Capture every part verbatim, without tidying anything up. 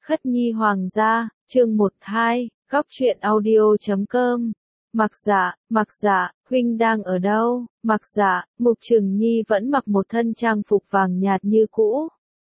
Khất Nhi Hoàng gia, chương một hai, góc truyện audio chấm com. Mặc Dạ, Mặc Dạ, huynh đang ở đâu? Mặc Dạ, Mục Trừng Nhi vẫn mặc một thân trang phục vàng nhạt như cũ.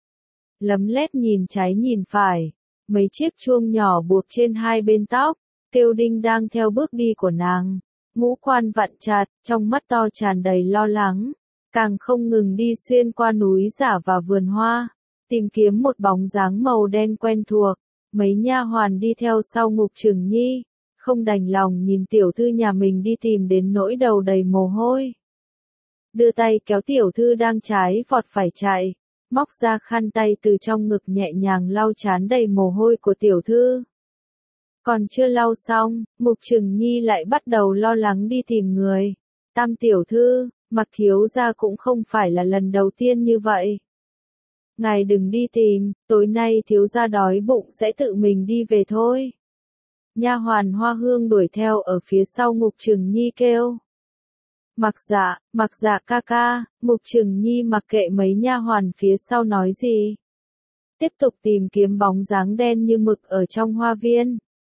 Lấm lét nhìn trái nhìn phải, mấy chiếc chuông nhỏ buộc trên hai bên tóc, kêu đinh đang theo bước đi của nàng. Ngũ quan vặn chặt, trong mắt to tràn đầy lo lắng, càng không ngừng đi xuyên qua núi giả và vườn hoa, tìm kiếm một bóng dáng màu đen quen thuộc. Mấy nha hoàn đi theo sau Mục Trừng Nhi, không đành lòng nhìn tiểu thư nhà mình đi tìm đến nỗi đầu đầy mồ hôi. Đưa tay kéo tiểu thư đang trái vọt phải chạy, móc ra khăn tay từ trong ngực nhẹ nhàng lau trán đầy mồ hôi của tiểu thư. Còn chưa lau xong, Mục Trừng Nhi lại bắt đầu lo lắng đi tìm người. Tam tiểu thư, Mặc thiếu gia cũng không phải là lần đầu tiên như vậy. Ngài đừng đi tìm, tối nay thiếu gia đói bụng sẽ tự mình đi về thôi. Nha hoàn Hoa Hương đuổi theo ở phía sau Mục Trừng Nhi kêu. Mặc Dạ, Mặc Dạ ca ca. Mục Trừng Nhi mặc kệ mấy nha hoàn phía sau nói gì. Tiếp tục tìm kiếm bóng dáng đen như mực ở trong hoa viên.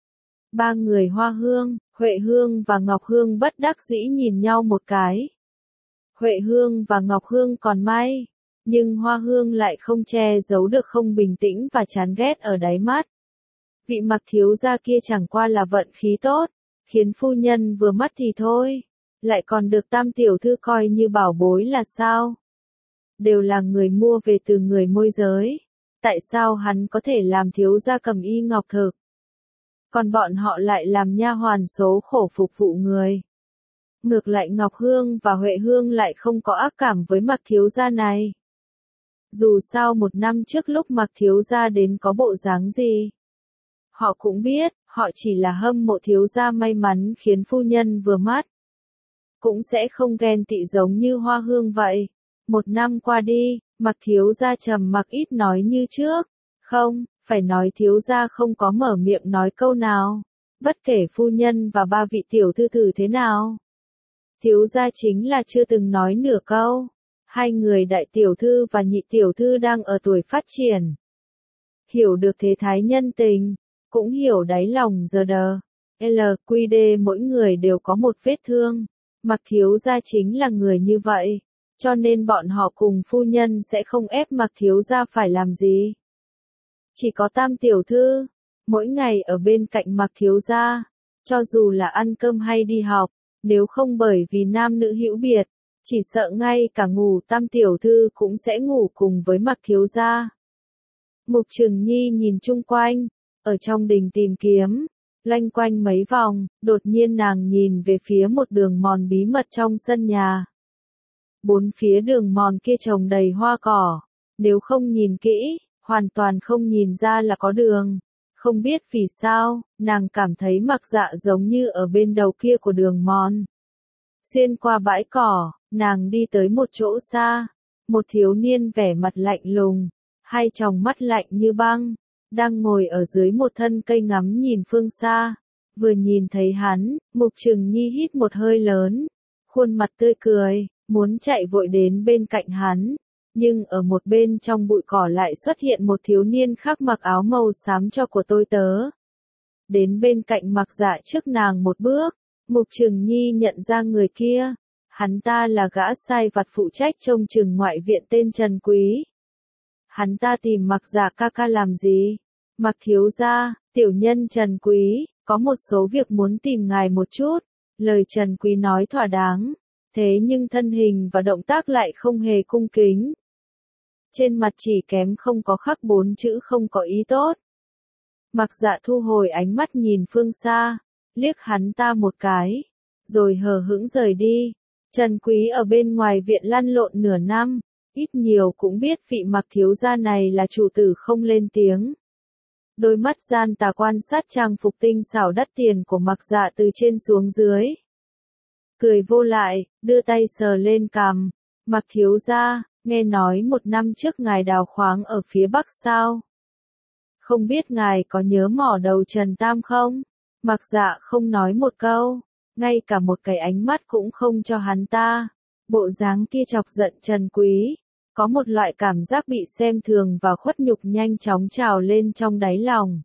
Ba người Hoa Hương, Huệ Hương và Ngọc Hương bất đắc dĩ nhìn nhau một cái. Huệ Hương và Ngọc Hương còn may, nhưng Hoa Hương lại không che giấu được không bình tĩnh và chán ghét ở đáy mắt. Vị Mặc thiếu gia kia chẳng qua là vận khí tốt, khiến phu nhân vừa mắt thì thôi, lại còn được Tam tiểu thư coi như bảo bối là sao? Đều là người mua về từ người môi giới, tại sao hắn có thể làm thiếu gia cầm y ngọc thực? Còn bọn họ lại làm nha hoàn số khổ phục vụ người. Ngược lại Ngọc Hương và Huệ Hương lại không có ác cảm với Mặc thiếu gia này. Dù sao một năm trước lúc Mặc thiếu gia đến có bộ dáng gì, họ cũng biết, họ chỉ là hâm mộ thiếu gia may mắn khiến phu nhân vừa mắt. Cũng sẽ không ghen tị giống như Hoa Hương vậy. Một năm qua đi, Mặc thiếu gia trầm mặc ít nói như trước. Không, phải nói thiếu gia không có mở miệng nói câu nào. Bất kể phu nhân và ba vị tiểu thư thử thế nào, thiếu gia chính là chưa từng nói nửa câu. Hai người đại tiểu thư và nhị tiểu thư đang ở tuổi phát triển. Hiểu được thế thái nhân tình, cũng hiểu đáy lòng giờ đờ. L Q D mỗi người đều có một vết thương. Mặc thiếu gia chính là người như vậy, cho nên bọn họ cùng phu nhân sẽ không ép Mặc thiếu gia phải làm gì. Chỉ có Tam tiểu thư, mỗi ngày ở bên cạnh Mặc thiếu gia, cho dù là ăn cơm hay đi học, nếu không bởi vì nam nữ hữu biệt, chỉ sợ ngay cả ngủ Tam tiểu thư cũng sẽ ngủ cùng với Mặc thiếu gia. Mục Trừng Nhi nhìn chung quanh, ở trong đình tìm kiếm, loanh quanh mấy vòng, đột nhiên nàng nhìn về phía một đường mòn bí mật trong sân nhà. Bốn phía đường mòn kia trồng đầy hoa cỏ, nếu không nhìn kỹ, hoàn toàn không nhìn ra là có đường. Không biết vì sao, nàng cảm thấy Mặc Dạ giống như ở bên đầu kia của đường mòn. Xuyên qua bãi cỏ, nàng đi tới một chỗ xa, một thiếu niên vẻ mặt lạnh lùng, hai tròng mắt lạnh như băng, đang ngồi ở dưới một thân cây ngắm nhìn phương xa. Vừa nhìn thấy hắn, Mục Trừng Nhi hít một hơi lớn, khuôn mặt tươi cười, muốn chạy vội đến bên cạnh hắn. Nhưng ở một bên trong bụi cỏ lại xuất hiện một thiếu niên khác mặc áo màu xám cho của tôi tớ. Đến bên cạnh Mặc Dạ trước nàng một bước, Mục Trừng Nhi nhận ra người kia. Hắn ta là gã sai vặt phụ trách trông chừng ngoại viện tên Trần Quý. Hắn ta tìm Mặc Dạ ca ca làm gì? Mặc thiếu gia, tiểu nhân Trần Quý, có một số việc muốn tìm ngài một chút. Lời Trần Quý nói thỏa đáng, thế nhưng thân hình và động tác lại không hề cung kính. Trên mặt chỉ kém không có khắc bốn chữ không có ý tốt. Mặc Dạ thu hồi ánh mắt nhìn phương xa, liếc hắn ta một cái, rồi hờ hững rời đi. Trần Quý ở bên ngoài viện lăn lộn nửa năm, ít nhiều cũng biết vị Mặc thiếu gia này là chủ tử không lên tiếng. Đôi mắt gian tà quan sát trang phục tinh xảo đắt tiền của Mặc Dạ từ trên xuống dưới. Cười vô lại, đưa tay sờ lên cằm. Mặc thiếu gia, nghe nói một năm trước ngài đào khoáng ở phía bắc sao? Không biết ngài có nhớ mỏ đầu Trần Tam không? Mặc Dạ không nói một câu, ngay cả một cái ánh mắt cũng không cho hắn ta. Bộ dáng kia chọc giận Trần Quý. Có một loại cảm giác bị xem thường và khuất nhục nhanh chóng trào lên trong đáy lòng.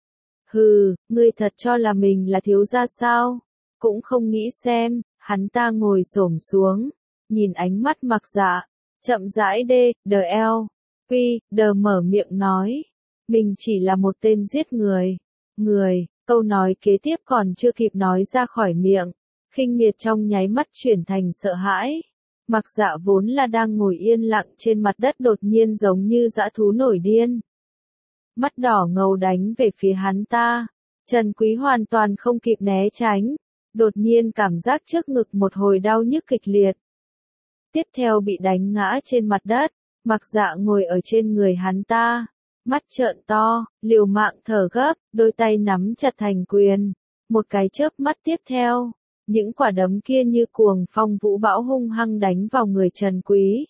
Hừ, ngươi thật cho là mình là thiếu gia sao? Cũng không nghĩ xem, hắn ta ngồi xổm xuống, nhìn ánh mắt Mặc Dạ, chậm rãi đê, đờ eo, quy, đờ mở miệng nói. Mình chỉ là một tên giết người. Người, câu nói kế tiếp còn chưa kịp nói ra khỏi miệng. Khinh miệt trong nháy mắt chuyển thành sợ hãi. Mặc Dạ vốn là đang ngồi yên lặng trên mặt đất đột nhiên giống như dã thú nổi điên. Mắt đỏ ngầu đánh về phía hắn ta. Trần Quý hoàn toàn không kịp né tránh. Đột nhiên cảm giác trước ngực một hồi đau nhức kịch liệt. Tiếp theo bị đánh ngã trên mặt đất. Mặc Dạ ngồi ở trên người hắn ta. Mắt trợn to, liều mạng thở gấp, đôi tay nắm chặt thành quyền. Một cái chớp mắt tiếp theo. Những quả đấm kia như cuồng phong vũ bão hung hăng đánh vào người Trần Quý.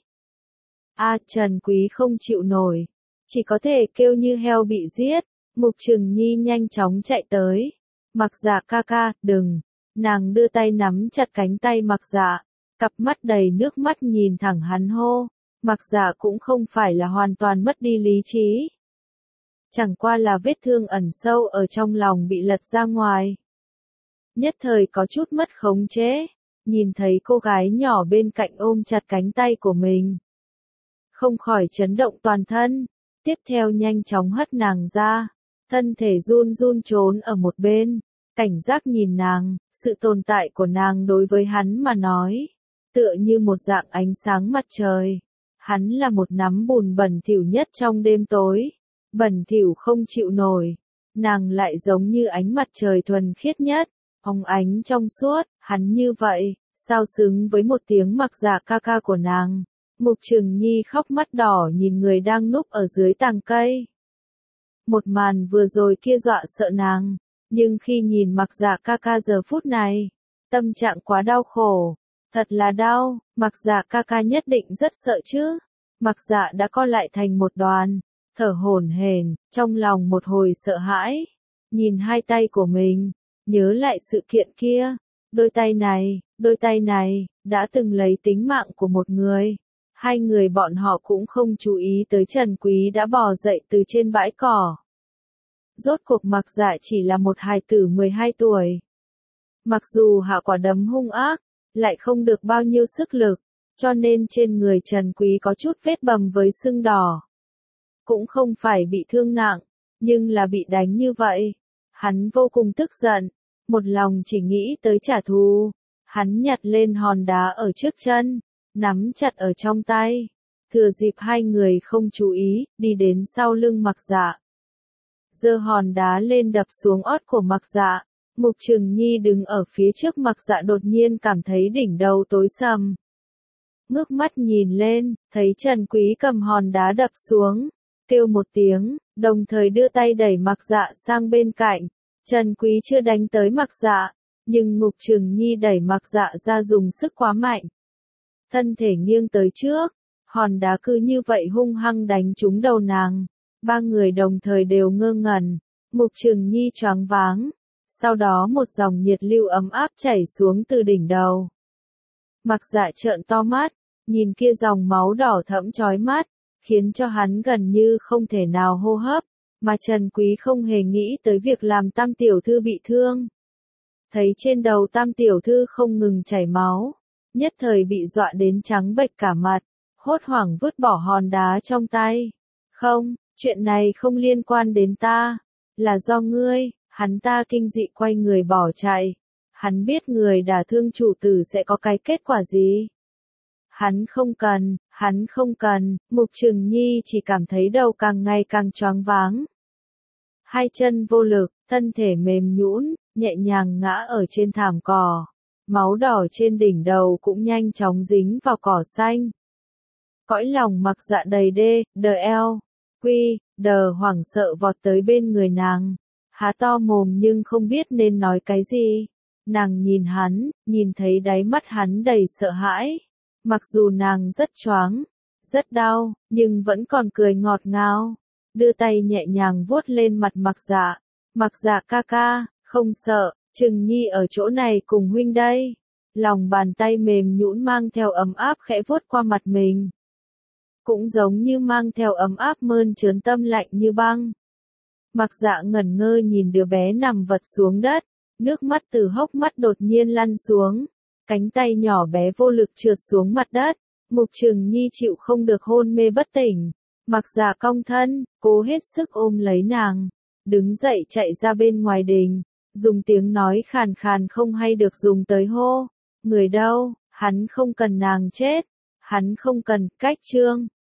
A à, Trần Quý không chịu nổi. Chỉ có thể kêu như heo bị giết. Mục Trừng Nhi nhanh chóng chạy tới. Mặc Dạ ca ca, đừng. Nàng đưa tay nắm chặt cánh tay Mặc Dạ. Cặp mắt đầy nước mắt nhìn thẳng hắn hô. Mặc Dạ cũng không phải là hoàn toàn mất đi lý trí. Chẳng qua là vết thương ẩn sâu ở trong lòng bị lật ra ngoài. Nhất thời có chút mất khống chế, nhìn thấy cô gái nhỏ bên cạnh ôm chặt cánh tay của mình. Không khỏi chấn động toàn thân, tiếp theo nhanh chóng hất nàng ra, thân thể run run trốn ở một bên, cảnh giác nhìn nàng, sự tồn tại của nàng đối với hắn mà nói, tựa như một dạng ánh sáng mặt trời. Hắn là một nắm bùn bẩn thỉu nhất trong đêm tối, bẩn thỉu không chịu nổi, nàng lại giống như ánh mặt trời thuần khiết nhất. Hồng ánh trong suốt, hắn như vậy, sao xứng với một tiếng Mặc Dạ ca ca của nàng. Mục Trừng Nhi khóc mắt đỏ nhìn người đang núp ở dưới tàng cây. Một màn vừa rồi kia dọa sợ nàng, nhưng khi nhìn Mặc Dạ ca ca giờ phút này, tâm trạng quá đau khổ, thật là đau. Mặc Dạ ca ca nhất định rất sợ chứ. Mặc Dạ đã co lại thành một đoàn, thở hổn hển, trong lòng một hồi sợ hãi, nhìn hai tay của mình. Nhớ lại sự kiện kia, đôi tay này, đôi tay này, đã từng lấy tính mạng của một người. Hai người bọn họ cũng không chú ý tới Trần Quý đã bò dậy từ trên bãi cỏ. Rốt cuộc Mặc Dạ chỉ là một hài tử mười hai tuổi. Mặc dù hạ quả đấm hung ác, lại không được bao nhiêu sức lực, cho nên trên người Trần Quý có chút vết bầm với sưng đỏ. Cũng không phải bị thương nặng, nhưng là bị đánh như vậy. Hắn vô cùng tức giận, một lòng chỉ nghĩ tới trả thù. Hắn nhặt lên hòn đá ở trước chân, nắm chặt ở trong tay. Thừa dịp hai người không chú ý, đi đến sau lưng Mặc Dạ. Giơ hòn đá lên đập xuống ót của Mặc Dạ. Mục Trừng Nhi đứng ở phía trước Mặc Dạ đột nhiên cảm thấy đỉnh đầu tối sầm. Ngước mắt nhìn lên, thấy Trần Quý cầm hòn đá đập xuống. Kêu một tiếng, đồng thời đưa tay đẩy Mặc Dạ sang bên cạnh. Trần Quý chưa đánh tới Mặc Dạ, nhưng Mục Trừng Nhi đẩy Mặc Dạ ra dùng sức quá mạnh. Thân thể nghiêng tới trước, hòn đá cứ như vậy hung hăng đánh trúng đầu nàng. Ba người đồng thời đều ngơ ngẩn, Mục Trừng Nhi choáng váng. Sau đó một dòng nhiệt lưu ấm áp chảy xuống từ đỉnh đầu. Mặc Dạ trợn to mắt, nhìn kia dòng máu đỏ thẫm chói mắt, khiến cho hắn gần như không thể nào hô hấp, mà Trần Quý không hề nghĩ tới việc làm Tam tiểu thư bị thương. Thấy trên đầu Tam tiểu thư không ngừng chảy máu, nhất thời bị dọa đến trắng bệch cả mặt, hốt hoảng vứt bỏ hòn đá trong tay. Không, chuyện này không liên quan đến ta, là do ngươi. Hắn ta kinh dị quay người bỏ chạy. Hắn biết người đả thương chủ tử sẽ có cái kết quả gì. Hắn không cần, hắn không cần, Mục Trừng Nhi chỉ cảm thấy đầu càng ngày càng choáng váng. Hai chân vô lực, thân thể mềm nhũn, nhẹ nhàng ngã ở trên thảm cỏ. Máu đỏ trên đỉnh đầu cũng nhanh chóng dính vào cỏ xanh. Cõi lòng Mặc Dạ đầy đê, đờ eo, quy, đờ hoảng sợ vọt tới bên người nàng. Há to mồm nhưng không biết nên nói cái gì. Nàng nhìn hắn, nhìn thấy đáy mắt hắn đầy sợ hãi. Mặc dù nàng rất choáng, rất đau, nhưng vẫn còn cười ngọt ngào. Đưa tay nhẹ nhàng vuốt lên mặt Mặc Dạ. Mặc Dạ ca ca, không sợ, Trừng Nhi ở chỗ này cùng huynh đây. Lòng bàn tay mềm nhũn mang theo ấm áp khẽ vuốt qua mặt mình. cũng giống như mang theo ấm áp mơn trớn tâm lạnh như băng. Mặc Dạ ngẩn ngơ nhìn đứa bé nằm vật xuống đất, nước mắt từ hốc mắt đột nhiên lăn xuống, cánh tay nhỏ bé vô lực trượt xuống mặt đất, Mục Trường Nhi chịu không được hôn mê bất tỉnh. Mặc Dạ cong thân, cố hết sức ôm lấy nàng, đứng dậy chạy ra bên ngoài đình, dùng tiếng nói khàn khàn không hay được dùng tới hô, người đâu, hắn không cần nàng chết, hắn không cần, cách chương.